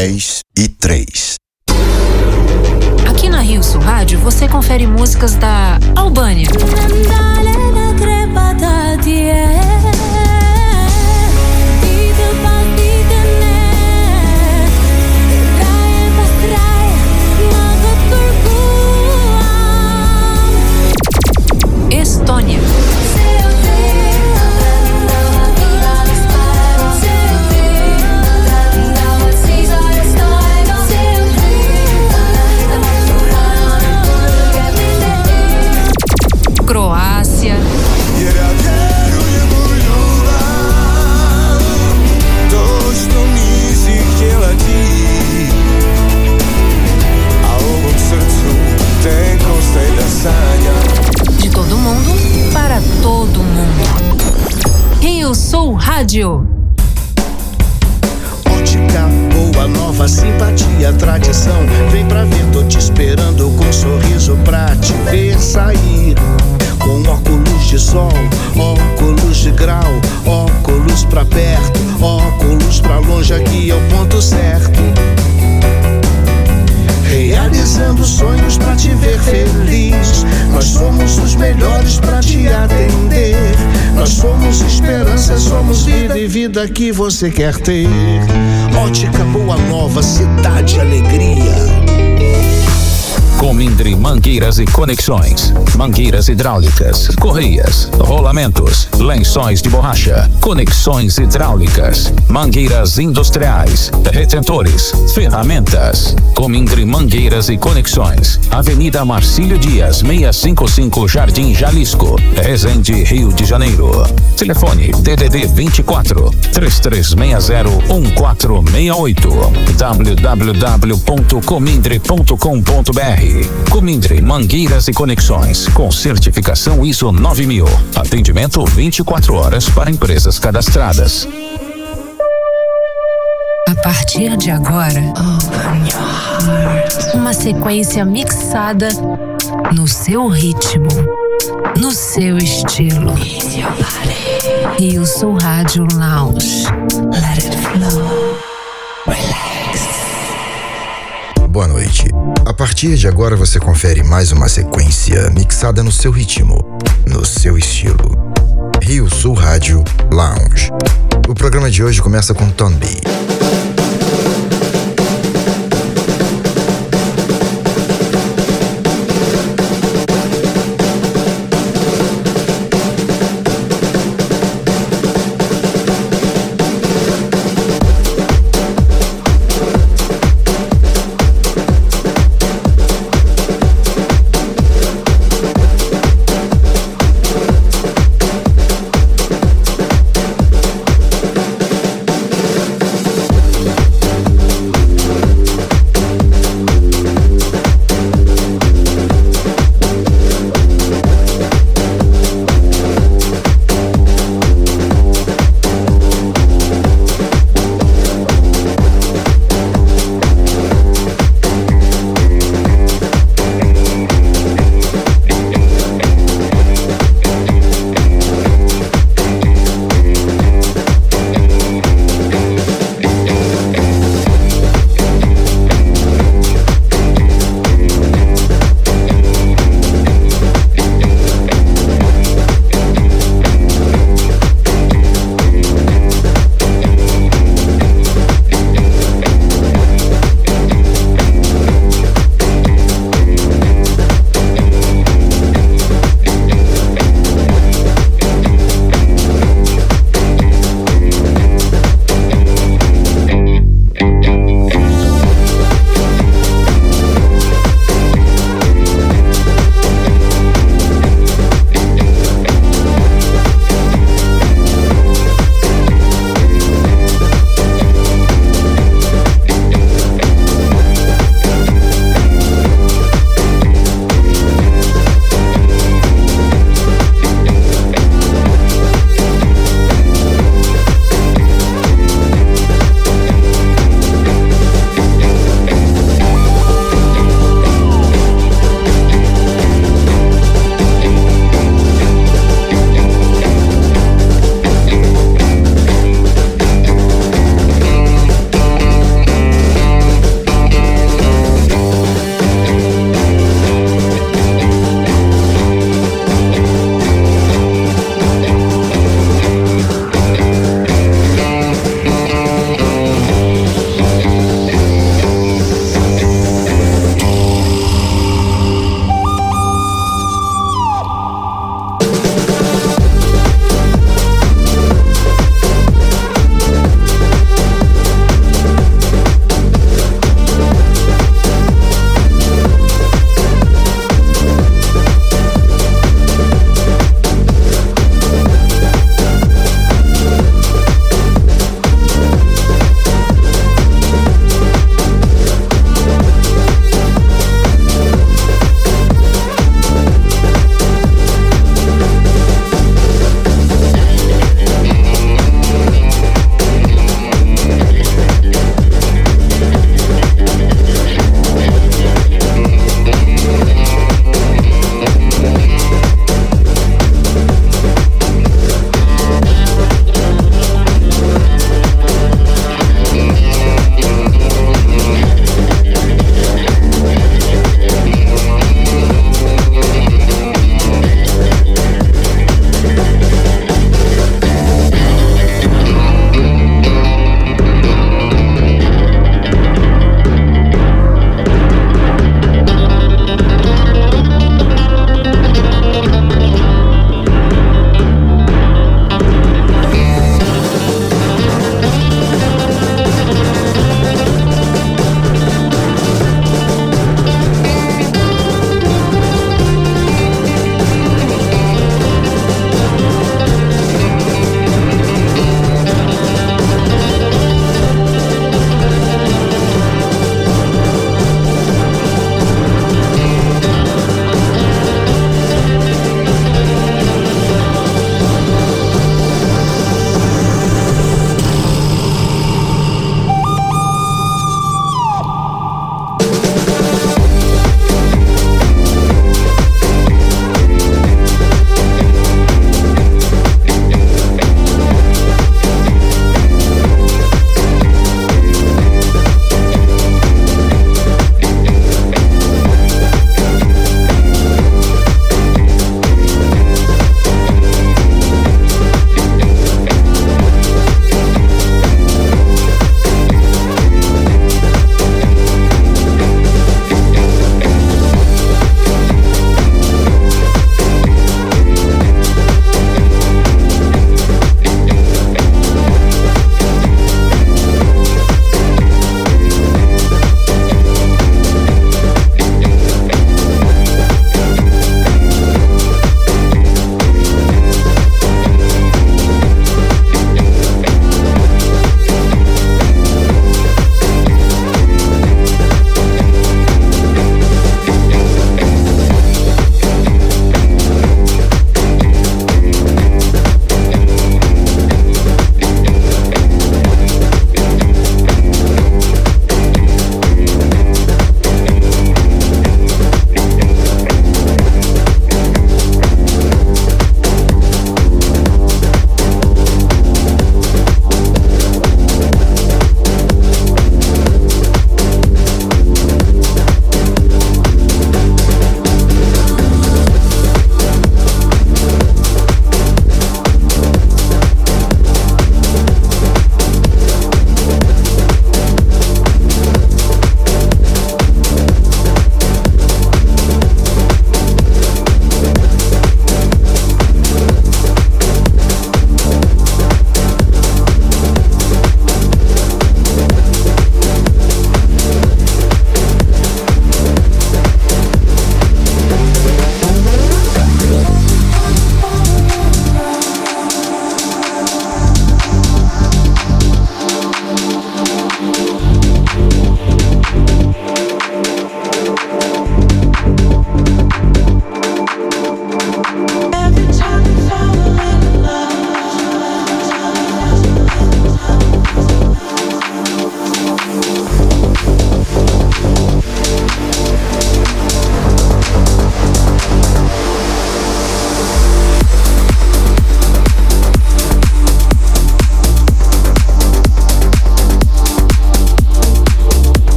10:03. Aqui na Rio Sul Rádio você confere músicas da Albânia, Estônia, Croácia, de todo mundo para todo mundo. Rio Sul Rádio. Ótica boa, nova, simpatia, tradição. Vem pra ver, tô te esperando com um sorriso pra te ver sair. Com óculos de sol, óculos de grau, óculos pra perto, óculos pra longe, aqui é o ponto certo. Realizando sonhos pra te ver feliz. Nós somos os melhores pra te atender. Nós somos esperança, somos vida e vida que você quer ter. Ótica Boa Nova, cidade alegria. Comindre Mangueiras e Conexões, mangueiras hidráulicas, correias, rolamentos, lençóis de borracha, conexões hidráulicas, mangueiras industriais, retentores, ferramentas. Comindre Mangueiras e Conexões, Avenida Marcílio Dias, 655, Jardim Jalisco, Resende, Rio de Janeiro. Telefone DDD 24 3360 1468, www.comindre.com.br. Comindre Mangueiras e Conexões, com certificação ISO 9000. Atendimento 24 horas para empresas cadastradas. A partir de agora, uma sequência mixada no seu ritmo, no seu estilo. Rio Sul Rádio Lounge. Let it flow. Relax. Boa noite. A partir de agora você confere mais uma sequência mixada no seu ritmo, no seu estilo. Rio Sul Rádio Lounge. O programa de hoje começa com Tonby.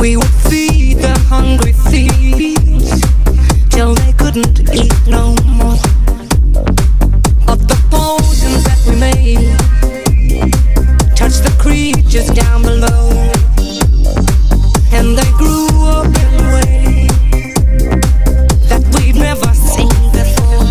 We would feed the hungry thieves till they couldn't eat no more. But the poisons that we made touched the creatures down below, and they grew up in ways that we've never seen before.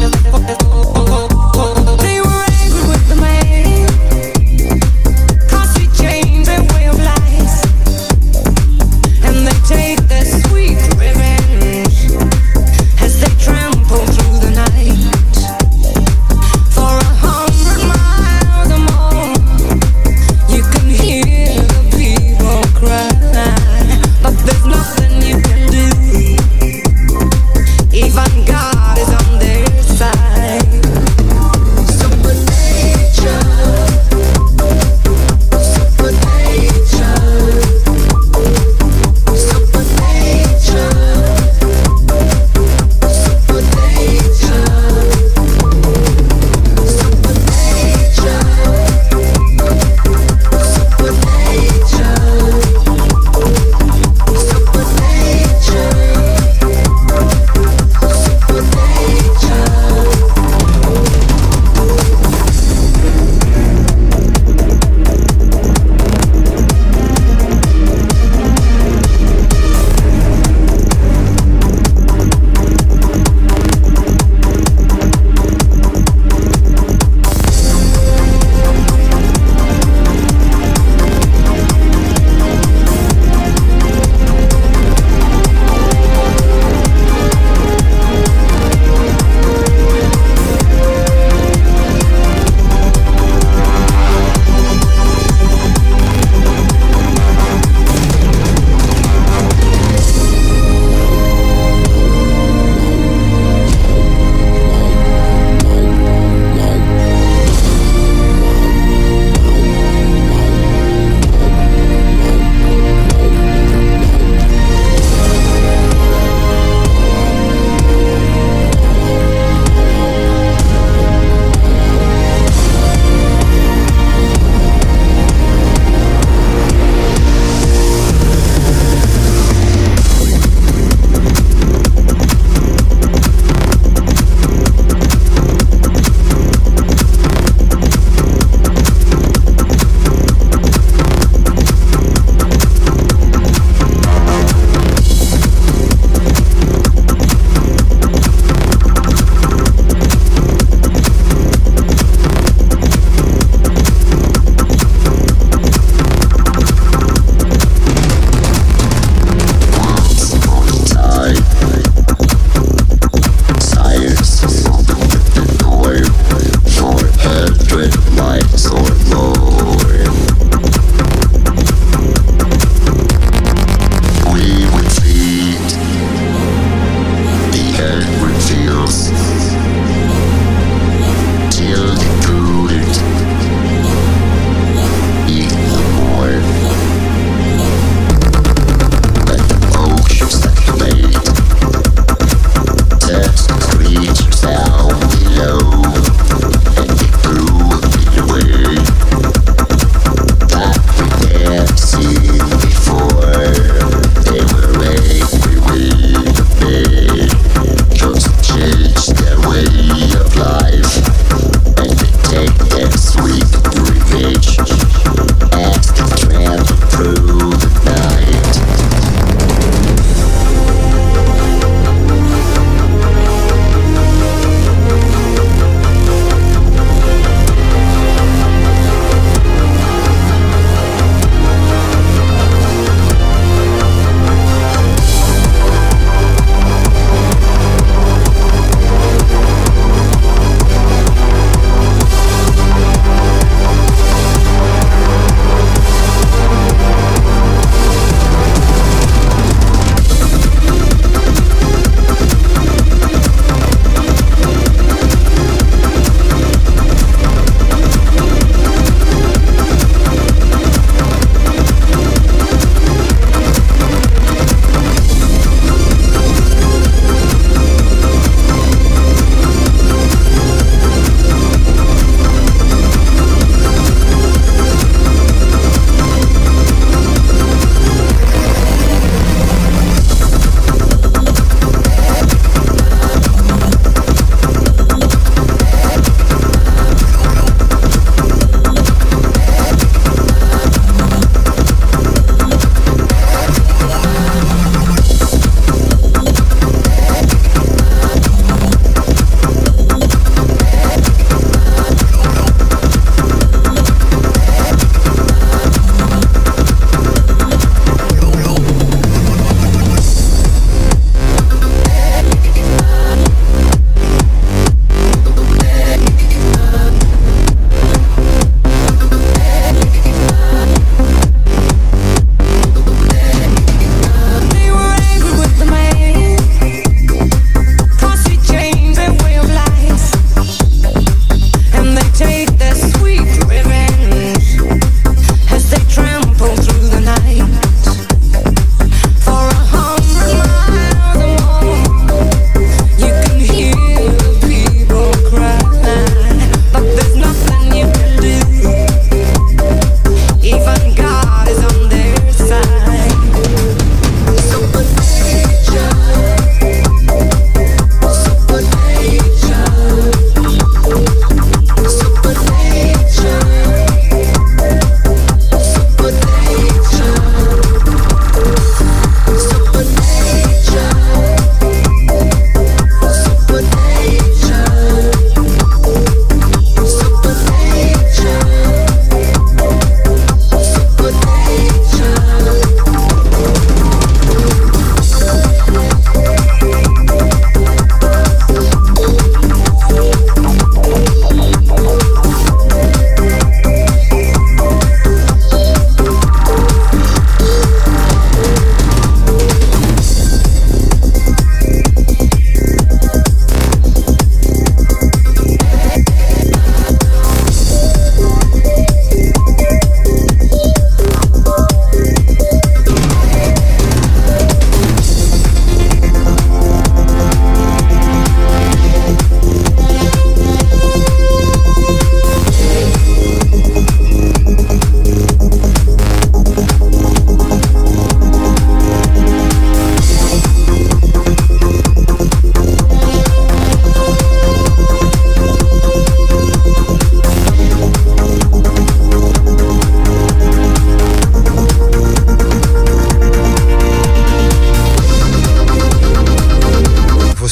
They were angry with the man 'cause he changed their way of life, and they take their sweet revenge as they trample through the night. For 100 miles or more you can hear the people cry, but there's nothing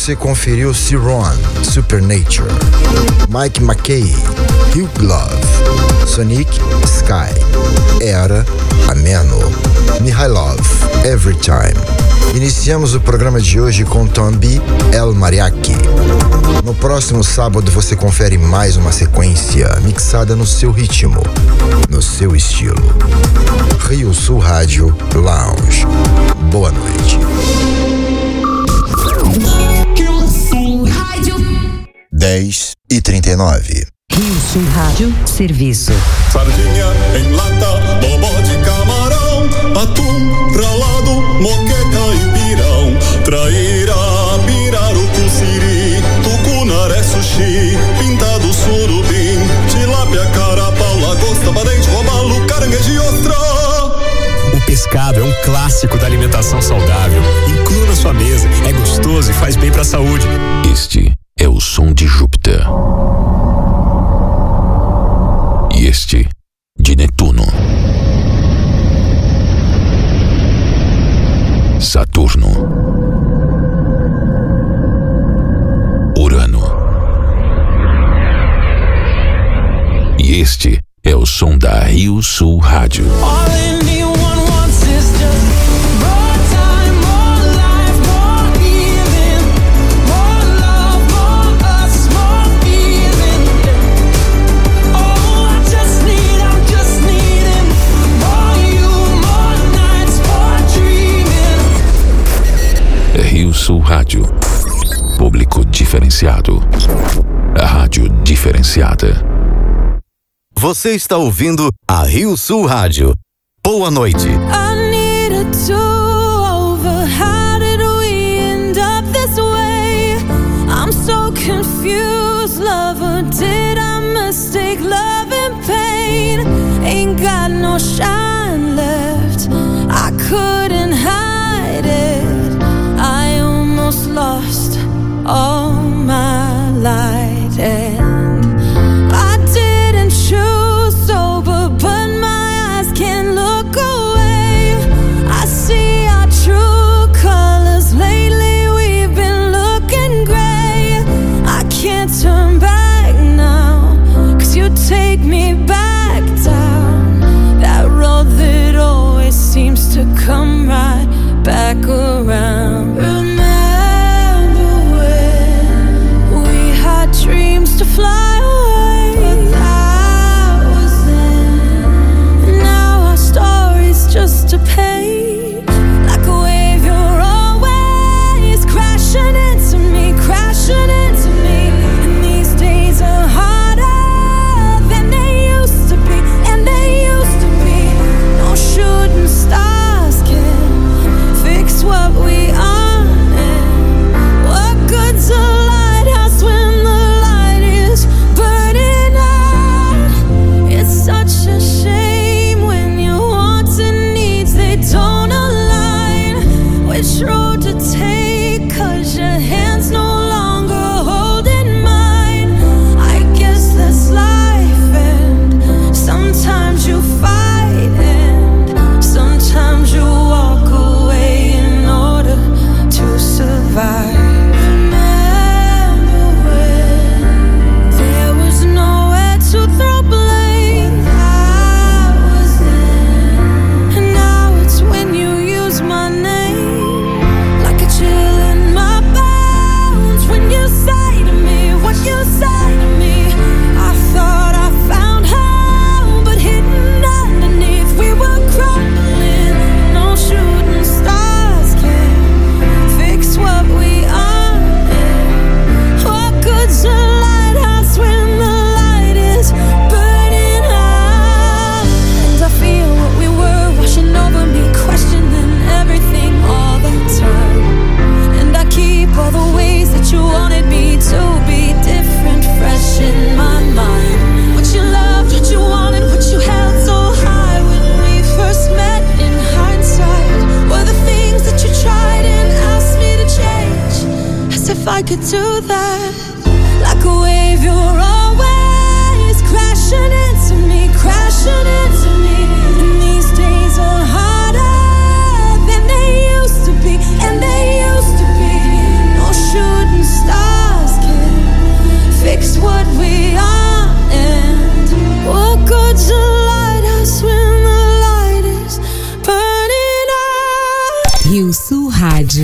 você conferiu Ciron, Supernature, Mike McKay, Hugh Love, Sonic, Sky, Era, Ameno, Mihailov, Every Time. Iniciamos o programa de hoje com Tombi, El Mariachi. No próximo sábado você confere mais uma sequência mixada no seu ritmo, no seu estilo. Rio Sul Rádio Lounge. Boa noite. Rio Sul Rádio 10h39. Rio Sul Rádio Serviço. Sardinha em lata, bobó de camarão, atum ralado, moqueca e pirão, traíra, pirarucu, siri, tucunaré, sushi, pintado, surubim, tilápia, carapau, lagosta, badente, robalo, caranguejo e ostra. O pescado é um clássico da alimentação saudável. Inclua na sua mesa, é gostoso e faz bem para a saúde. Este é o som de Júpiter. E este de Netuno. Saturno. Urano. E este é o som da Rio Sul Rádio. Rio Sul Rádio. Público diferenciado. A rádio diferenciada. Você está ouvindo a Rio Sul Rádio. Boa noite. I need a do-over. How did we end up this way? I'm so confused, lover. Did I mistake love and pain? Ain't got no shine left. I couldn't hide it. I almost lost all my light, and I didn't choose sober, but my eyes can't look away. I see our true colors. Lately we've been looking gray. I can't turn back now, 'cause you take me back down that road that always seems to come right back around. Remember when we had dreams to fly away, but that was then. Now our story's just a page, like a wave. You're always crashing into me, crashing into me. And these days are harder than they used to be, and they used to be. No shooting stars can fix what we are, and what good's a lighthouse when the light is burning out? It's such a shame when your wants and needs, they don't align. Which road to take, 'cause your hand's no longer holding mine. I guess that's life, and sometimes you fight, and sometimes you walk away in order to survive. Remember when there was nowhere to throw blame? I was then, and now it's when you use my name, like a chill in my bones. When you say to me what you say to me, I thought I found home, but hidden underneath we were crumbling. No shooting stars can fix what we are, and what good's a lighthouse when the light is burning out? And I feel what we were washing over me, questioning everything all the time. And I keep all the ways that you wanted me to be different, fresh in my mind. What you loved, what you wanted, what you held so high when we first met in hindsight, were the things that you tried and asked me to change, as if I could do that. Like a wave, you're always crashing into me, crashing into me. And these days are harder than they used to be, and they used to be. No shooting Sul Rádio.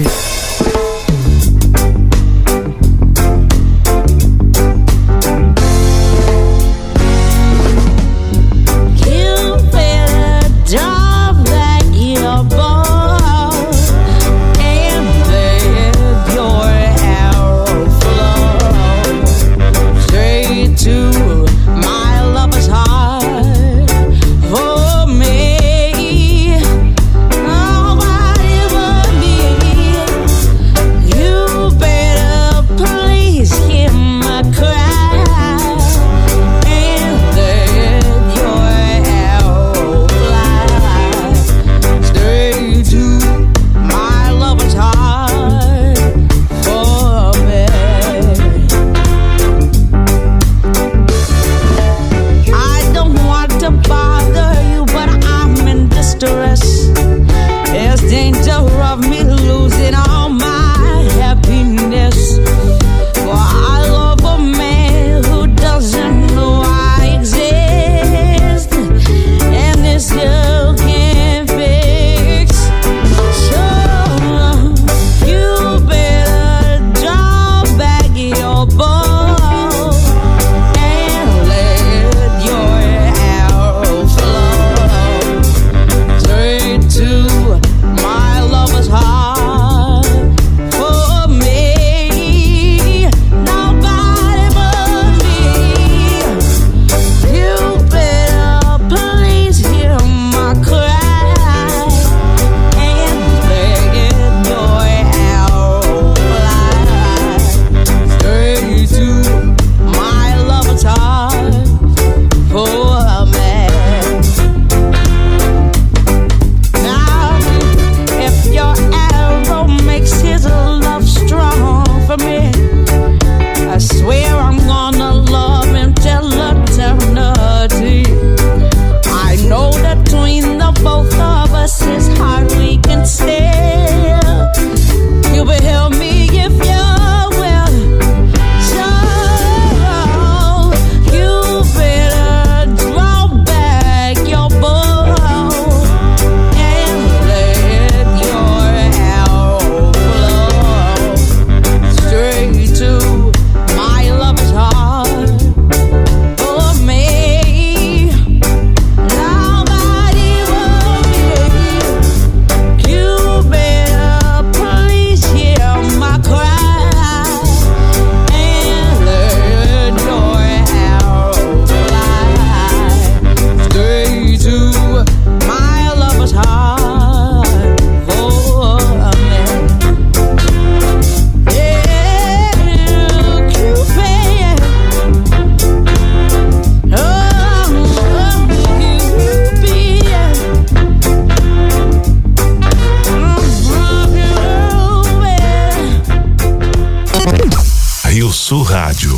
Rio Sul Rádio.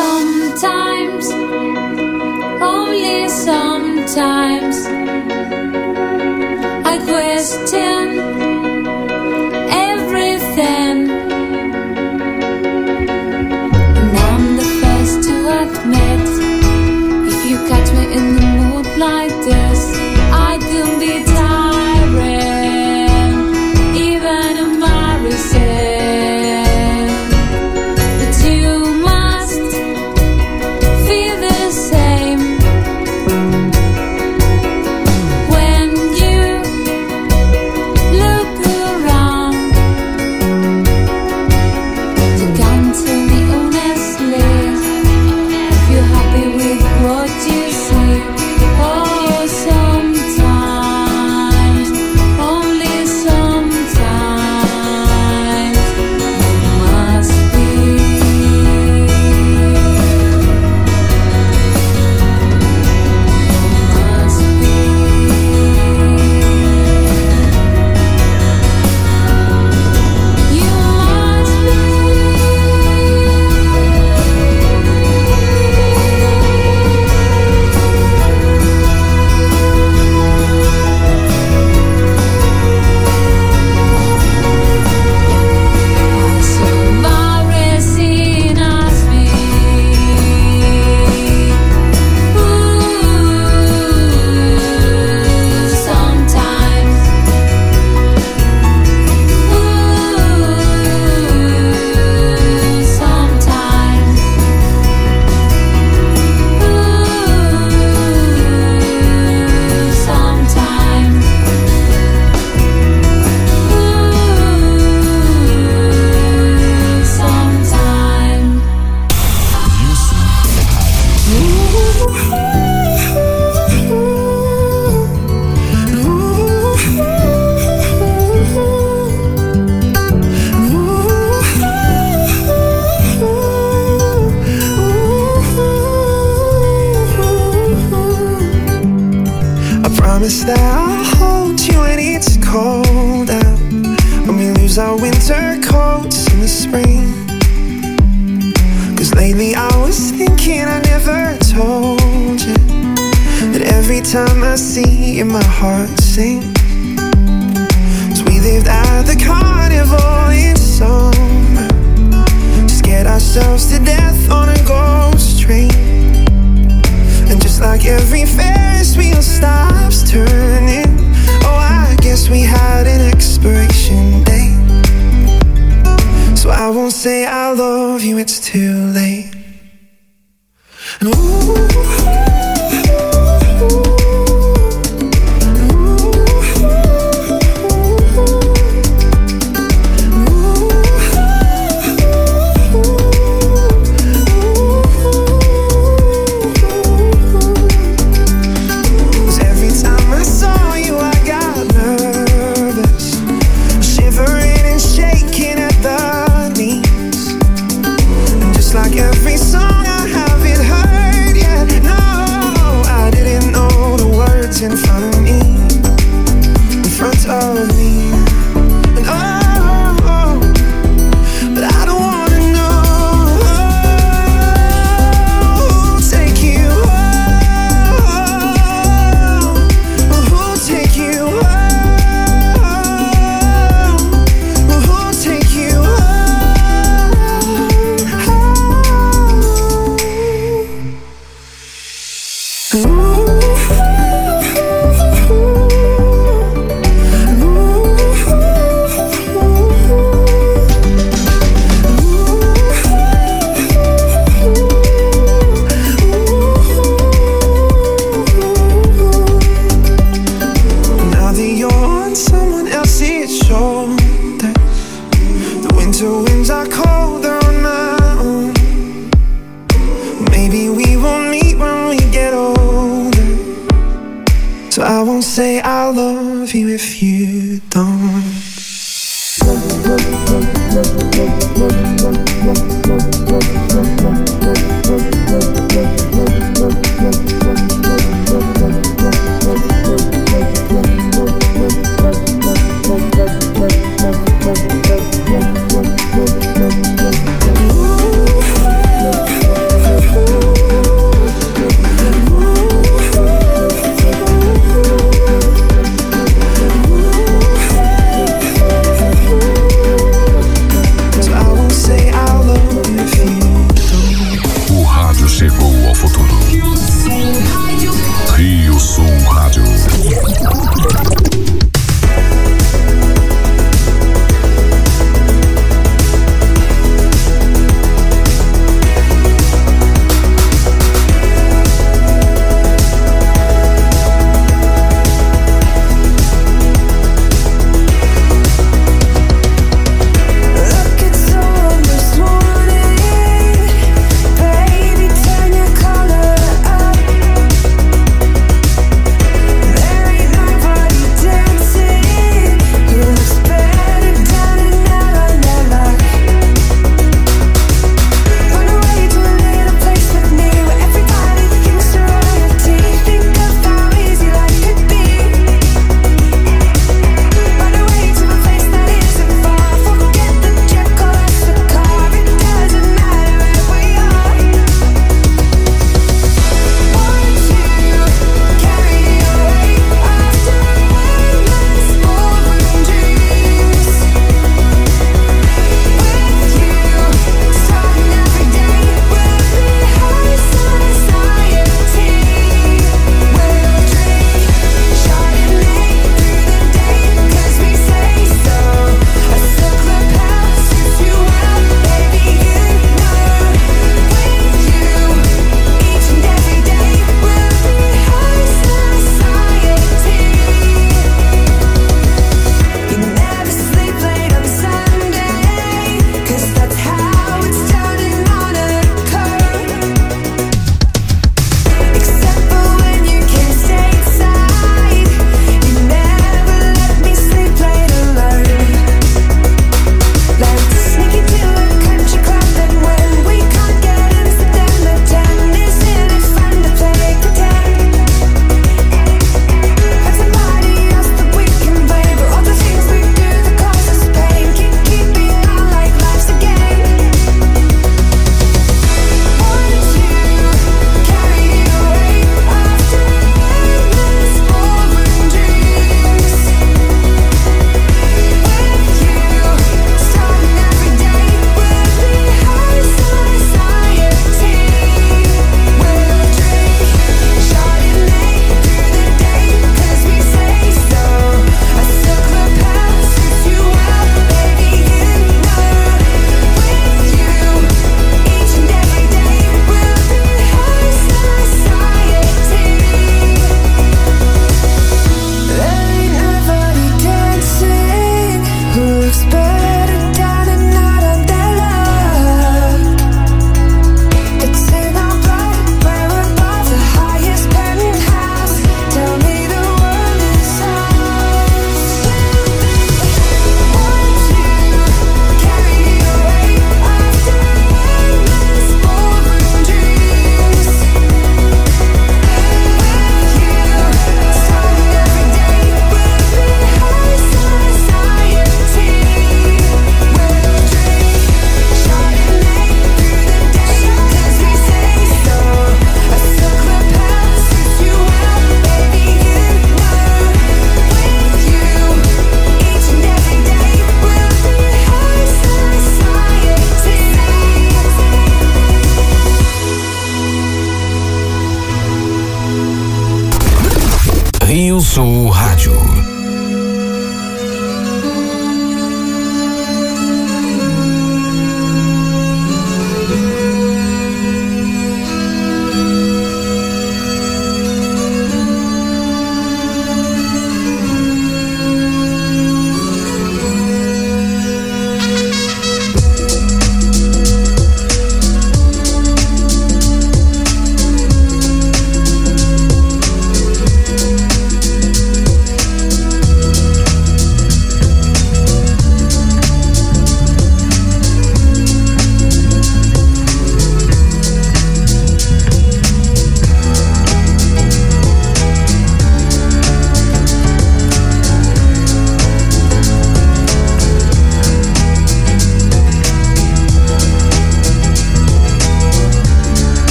Sometimes, only sometimes, I question everything, and I'm the first to admit, if you catch me in the mood like this, I can be tiring, even embarrassing. Sometimes, only sometimes. that I'll hold you when it's cold out, when we lose our winter coats in the spring. Cause lately I was thinking I never told you that every time I see you my heart sings. Cause we lived at the carnival in summer, scared ourselves to death on a ghost train. And just like every Ferris wheel stops turning, oh, I guess we had an expiration date. So I won't say I love you, it's too late. And in front of me, in front of me, and oh, but I don't wanna know who'll take you home, who'll take you home, who'll take you home. So I won't say I love you if you don't.